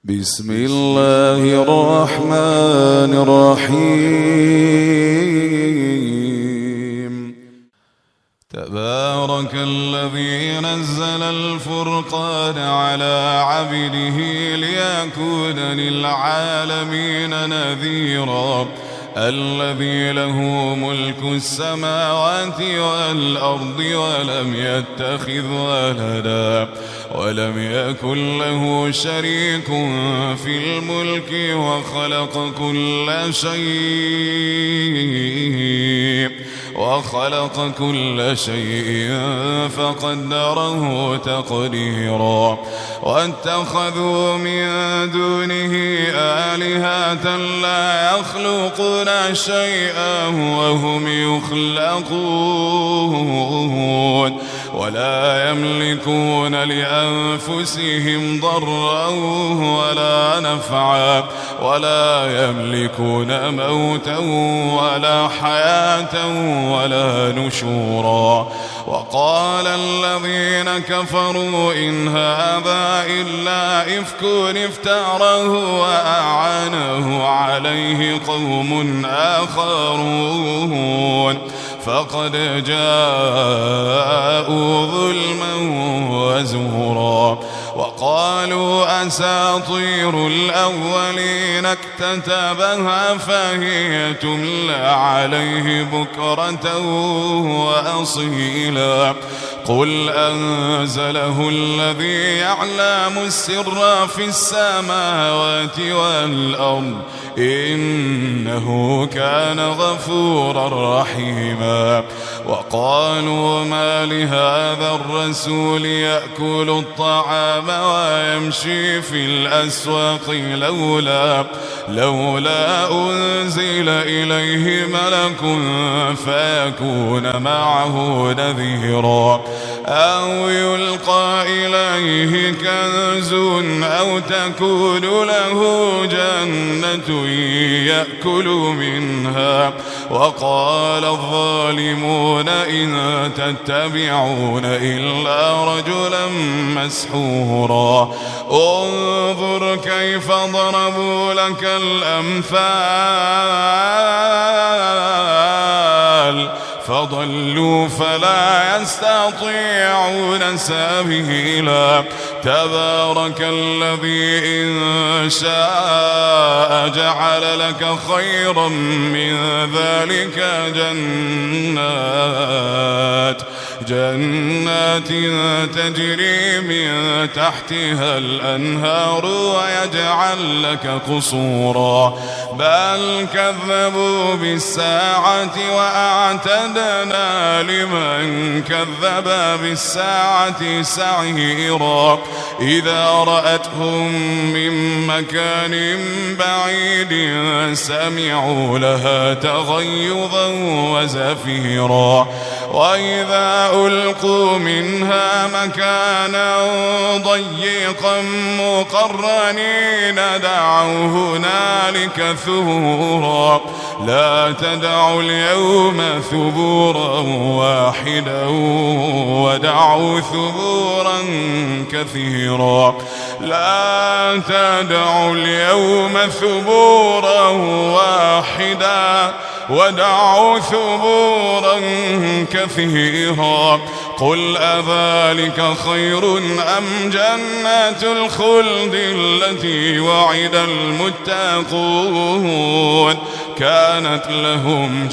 بسم الله الرحمن الرحيم. تبارك الذي نزل الفرقان على عبده ليكون للعالمين نذيرا. الذي له ملك السماوات والأرض ولم يتخذ ولدا ولم يكن له شريك في الملك وخلق كل شيء فقدره تقديرا. واتخذوا من دونه آلهة لا يخلقون شيئا وهم يخلقون ولا يملكون لأنفسهم ضرا ولا نفعا ولا يملكون موتا ولا حياة ولا نشورا. وقال الذين كفروا إن هذا إلا إفك افتراه وأعانه عليه قوم آخرون فقد جاءوا ظلما وزورا. وقالوا أساطير الأولين اكتتبها فهي تملى عليه بكرة وأصيلا. قل أنزله الذي يعلم السر في السماوات والأرض إنه كان غفورا رحيما. وقالوا ما لهذا الرسول يأكل الطعام ويمشي في الأسواق لولا أنزل إليه ملك فيكون معه نذيرا. أو يلقى إليه كنز أو تكون له جنة يأكل منها. وقال الظالمون إن تتبعون إلا رجلا مسحورا. انظر كيف ضربوا لك الأمثال فضلوا فلا يستطيعون سبيلا. تبارك الذي إن شاء جعل لك خيرا من ذلك جنات تجري من تحتها الأنهار ويجعل لك قصورا. بل كذبوا بالساعة وأعتدنا لمن كذب بالساعة سعيرا. إذا رأتهم من مكان بعيد سمعوا لها تغيظا وزفيرا. وإذا ألقوا منها مكانا ضيقا مقرنين دعوا هنالك ثبورا. لا تدعوا اليوم ثبورا واحدا ودعوا ثبورا كثيرا. لا تدعوا اليوم ثبورا واحدا ودعوا ثبورا كثيرا. قل أذلك خير أم جنات الخلد التي وعد المتقون كانت لهم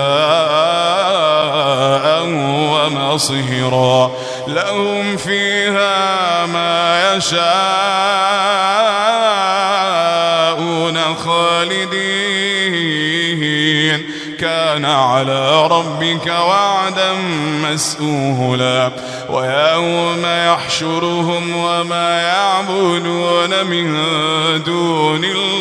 جزاء ومصيرا. لهم فيها ما يشاءون خالدين كان على ربك وعدا مسئولا. ويوم يحشرهم وما يعبدون من دون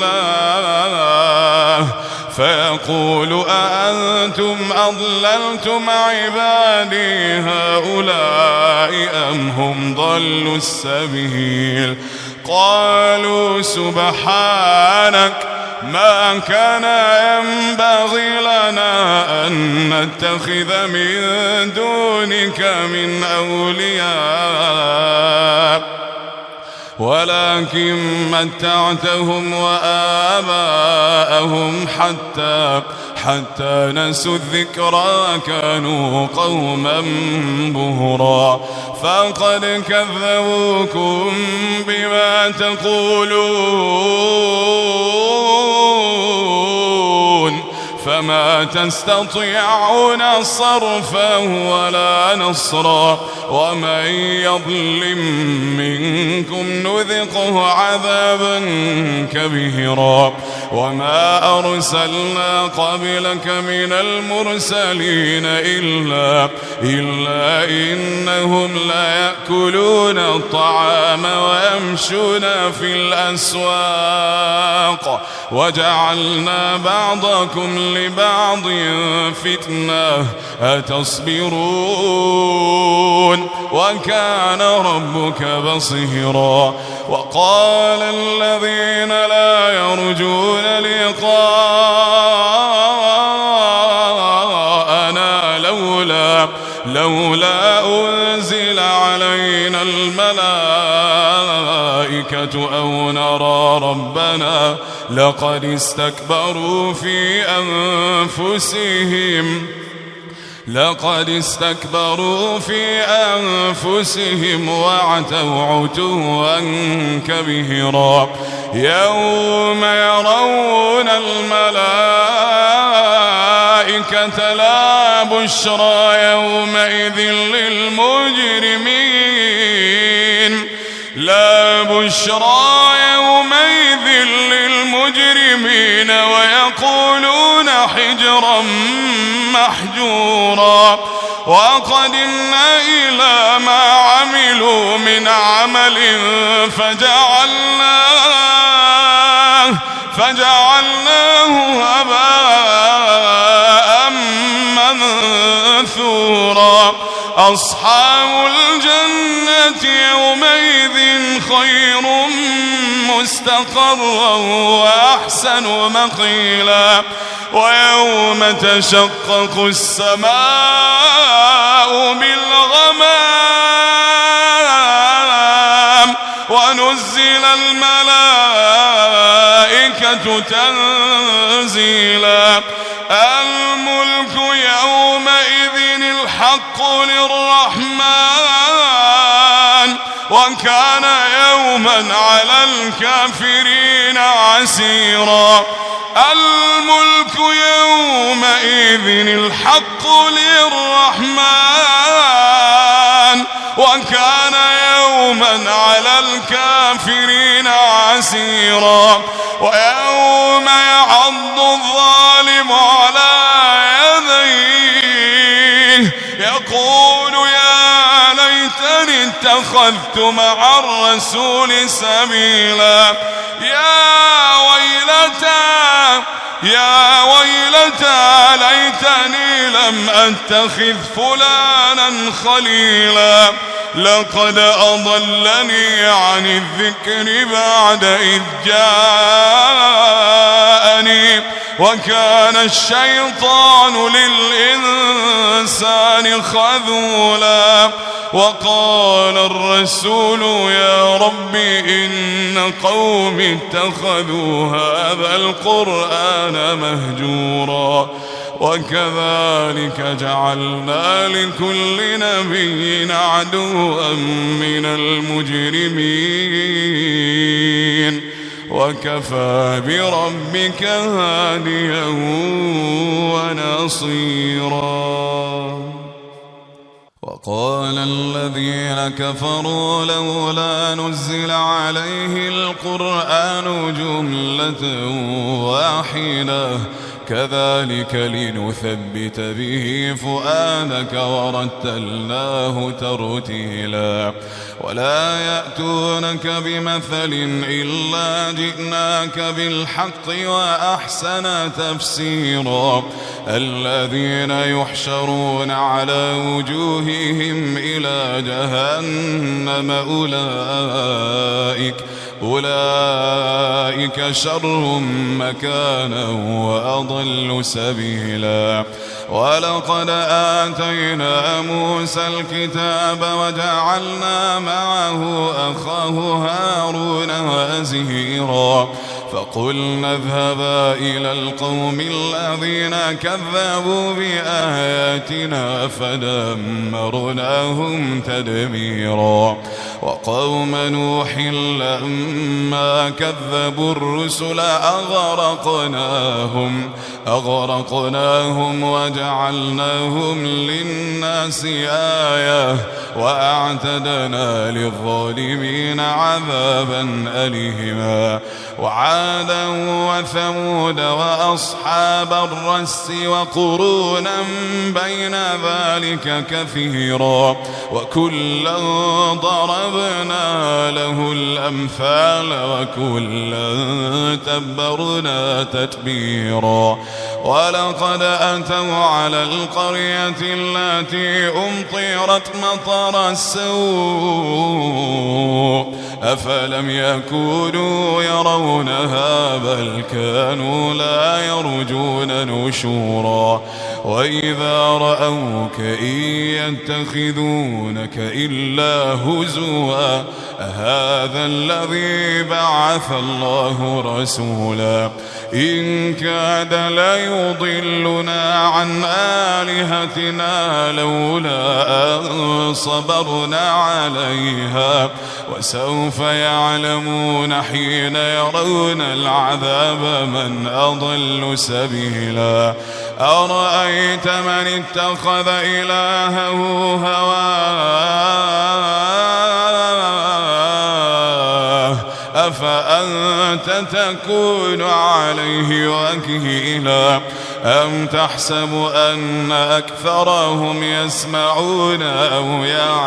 الله فيقول أأنتم أضللتم عبادي هؤلاء أم هم ضلوا السبيل. قالوا سبحانك ما كان ينبغي لنا أن نتخذ من دونك من أولياء ولكن متعتهم وآباءهم حتى نسوا الذكرى كانوا قوما بهرا فقد كذبوكم بما تقولون فما تستطيعون صرفا ولا نصرا ومن يظلم منكم نذقه عذابا كبيرا وما أرسلنا قبلك من المرسلين إلا إنهم ليأكلون الطعام ويمشون في الأسواق وجعلنا بعضكم لبعض فتنة أتصبرون وكان ربك بصيرا وقال الذين لا يرجون لقاءنا لولا أنزل علينا الملائكة أو نرى ربنا لقد استكبروا في أنفسهم وعتوا عتوا كبيرا يوم يرون الملائكة لا بشرى يومئذ للمجرمين ويقولون حجرا محجورا وقدمنا إلى ما عملوا من عمل فجعلناه هباء منثورا أصحاب الجنة يومئذ خير مستقرا وأحسن مقيلا ويوم تشقق السماء بالغمام ونزل الملائكة تنزيلا الملك يومئذ الحق للرحمن وكان يوما على الكافرين عسيرا الملك يومئذ الحق للرحمن وكان يوما على الكافرين عسيرا ويوم يعض الظالم على يديه يقول يا ليتني اتخذت مع الرسول سبيلا يا ويلتى ليتني لم أتخذ فلانا خليلا لقد أضلني عن الذكر بعد إذ جاءني وكان الشيطان للإنسان خذولا وقال الرسول يا رب إن قومي اتخذوا هذا القرآن مهجورا وكذلك جعلنا لكل نبي عدوا من المجرمين وكفى بربك هاديا ونصيرا وقال الذين كفروا لولا نزل عليه القرآن جملة واحدة كذلك لنثبت به فؤادك ورتلناه ترتيلا ولا يأتونك بمثل إلا جئناك بالحق وأحسن تفسيرا الذين يحشرون على وجوههم إلى جهنم أولئك أولئك شر مكانا وأضل سبيلا ولقد آتينا موسى الكتاب وجعلنا معه أخاه هارون وزيرا فقلنا اذهبا إلى القوم الذين كذبوا بآياتنا فدمرناهم تدميرا وقوم نوح لما كذبوا الرسل أغرقناهم وجعلناهم للناس آية وأعتدنا للظالمين عذابا أليما وعادا وثمود وأصحاب الرس وقرونا بين ذلك كثيرا وكلا ضربنا له الأمثال وكلا تبرنا تتبيرا ولقد أتوا على القرية التي أمطرت مطر السوء أفلم يكونوا يرونها بل كانوا لا يرجون نشورا وإذا رأوك إن يتخذونك إلا هزوا هذا الذي بعث الله رسولا إن كاد ليضلنا عن آلهتنا لولا أن صبرنا عليها وسوف يعلمون حين يرون العذاب من أضل سبيلا أرأيت من اتخذ إلهه هواه أفأنت تكون عليه وكيلا أم تحسب أن أكثرهم يسمعون أو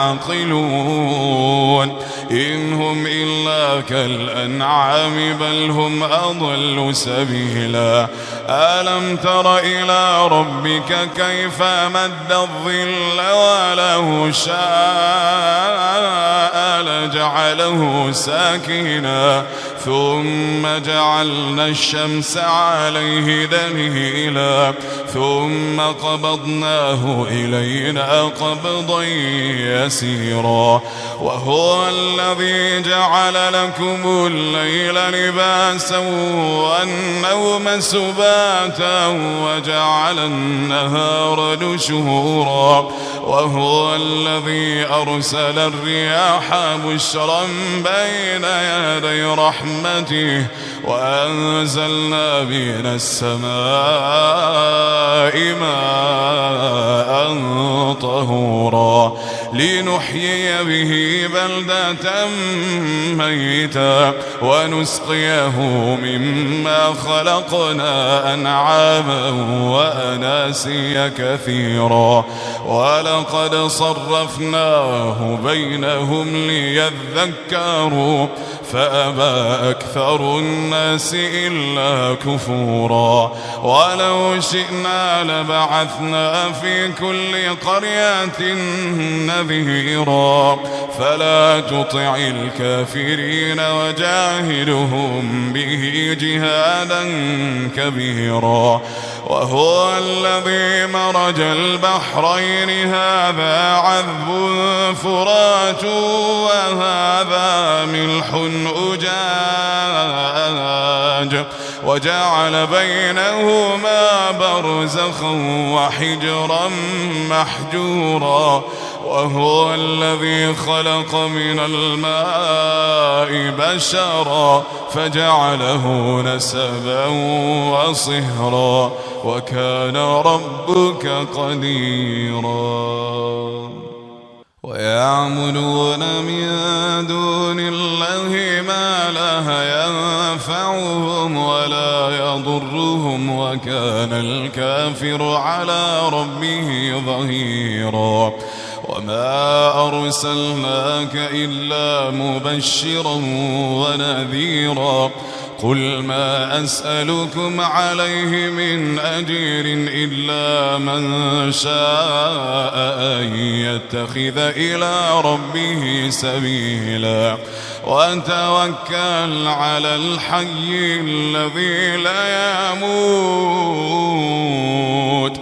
يعقلون إن هم إلا كالأنعام بل هم أضل سبيلا ألم تر إلى ربك كيف مد الظل ولو شاء لجعله ساكنا ثم جعلنا الشمس عليه دليلا ثم قبضناه إلينا قبضا يسيرا وهو الذي جعل لكم الليل لباسا والنوم سباتا وجعل النهار نشورا وهو الذي أرسل الرياح بشرا بين يدي رحمته وأنزلنا من السماء ماء طهورا لنحيي به بلدة ميتا ونسقيه مما خلقنا أنعاما وأناسيا كثيرا ولقد صرفناه بينهم ليذكروا فأبى أكثر الناس إلا كفورا ولو شئنا لبعثنا في كل قرية نذيرا فلا تطع الكافرين وجاهدهم به جهادا كبيرا وهو الذي مرج البحرين هذا عذب فرات وهذا ملح أجاج وجعل بينهما برزخا وحجرا محجورا وهو الذي خلق من الماء بشرا فجعله نسبا وصهرا وكان ربك قديرا ويعبدون من دون الله ما لا ينفعهم ولا يضرهم وكان الكافر على ربه ظهيرا وما أرسلناك إلا مبشرا ونذيرا قل ما أسألكم عليه من أجر إلا من شاء أن يتخذ إلى ربه سبيلا وتوكل على الحي الذي لا يموت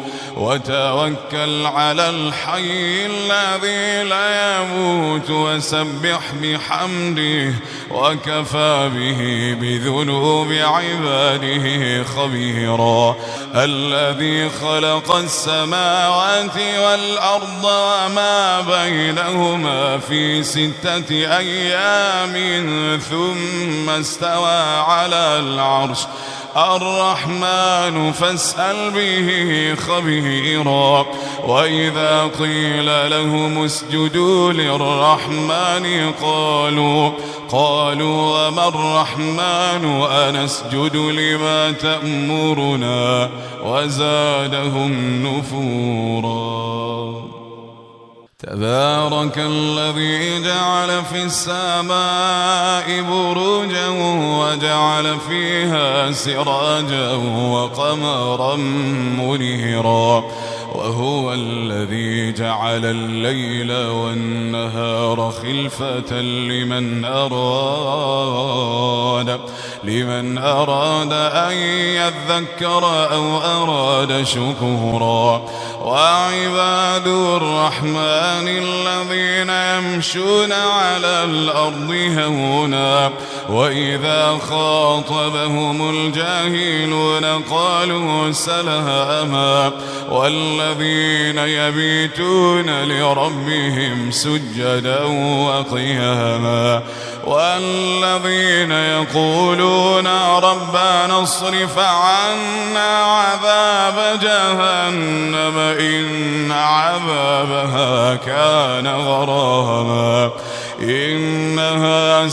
وسبح بحمده وكفى به بذنوب عباده خبيرا الذي خلق السماوات والأرض وما بينهما في 6 أيام ثم استوى على العرش الرحمن فاسأل به خبيرا وإذا قيل لهم اسجدوا للرحمن قالوا وما الرحمن أنسجد لما تأمرنا وزادهم نفورا تبارك الذي جعل في السماء بروجا وجعل فيها سراجا وقمرا منيرا وهو الذي جعل الليل والنهار خلفة لمن أراد أن يذكر أو أراد شكورا وعباد الرحمن الذين يمشون على الأرض هونا وإذا خاطبهم الجاهلون قالوا سلاما والذين يبيتون لربهم سجدا وقياما والذين يقولون ربنا اصرف عنا عذاب جهنم إن عذابها كان غراما إنها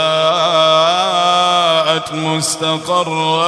ساءت مستقرا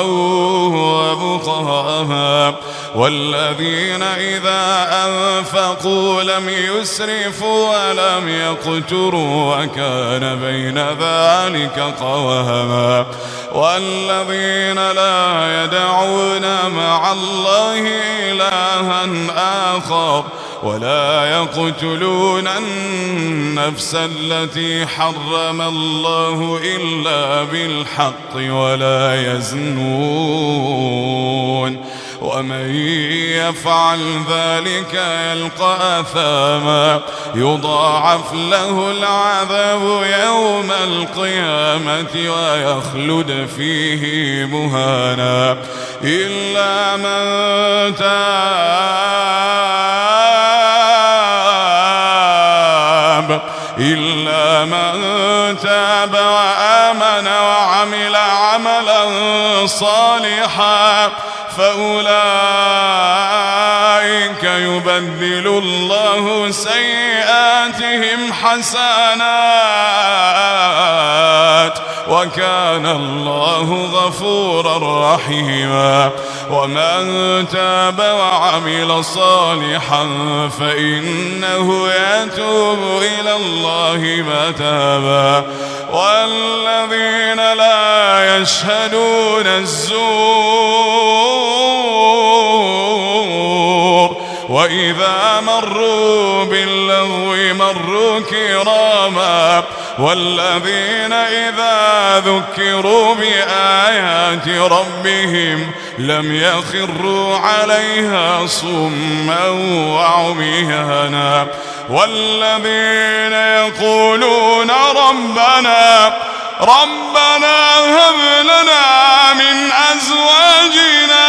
ومقاما والذين إذا أنفقوا لم يسرفوا ولم يقتروا وكان بين ذلك قواما والذين لا يدعون مع الله إلها آخر ولا يقتلون النفس التي حرم الله إلا بالحق ولا يزنون ومن يفعل ذلك يلقى أثاما يضاعف له العذاب يوم القيامة ويخلد فيه مهانا إلا من تاب وآمن وعمل عملا صالحا فأولئك يبدل الله سيئاتهم حسنات وكان الله غفورا رحيما ومن تاب وعمل صالحا فإنه يتوب إلى الله متابا والذين لا يشهدون الزور وإذا مروا باللغو مروا كراما والذين إذا ذكروا بآيات ربهم لم يخروا عليها صما وعميانا والذين يقولون ربنا هب لنا من أزواجنا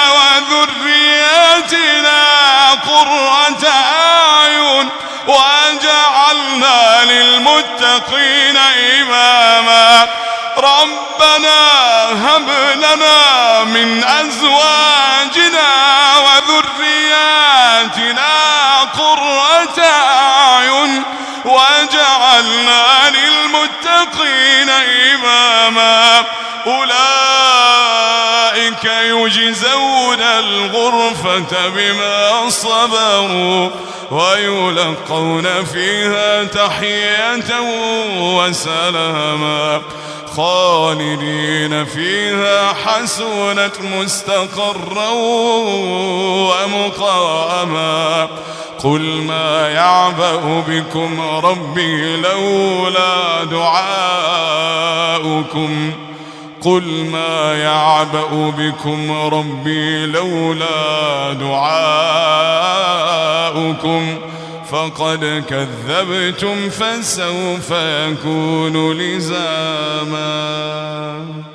وذرياتنا قرة أعين وجعلنا للمتقين إماما ربنا هب لنا من أزواجنا وذرياتنا قرة أعين وجعلنا للمتقين إماما أولئك يجزون الغرفة بما صبروا ويلقون فيها تحية وسلاما خالدين فيها حسنت مستقرا ومقاما قل ما يعبأ بكم ربي لولا دعاؤكم قل ما يعبأ بكم ربي لولا دعاؤكم فقد كذبتم فسوف يكون لزاما.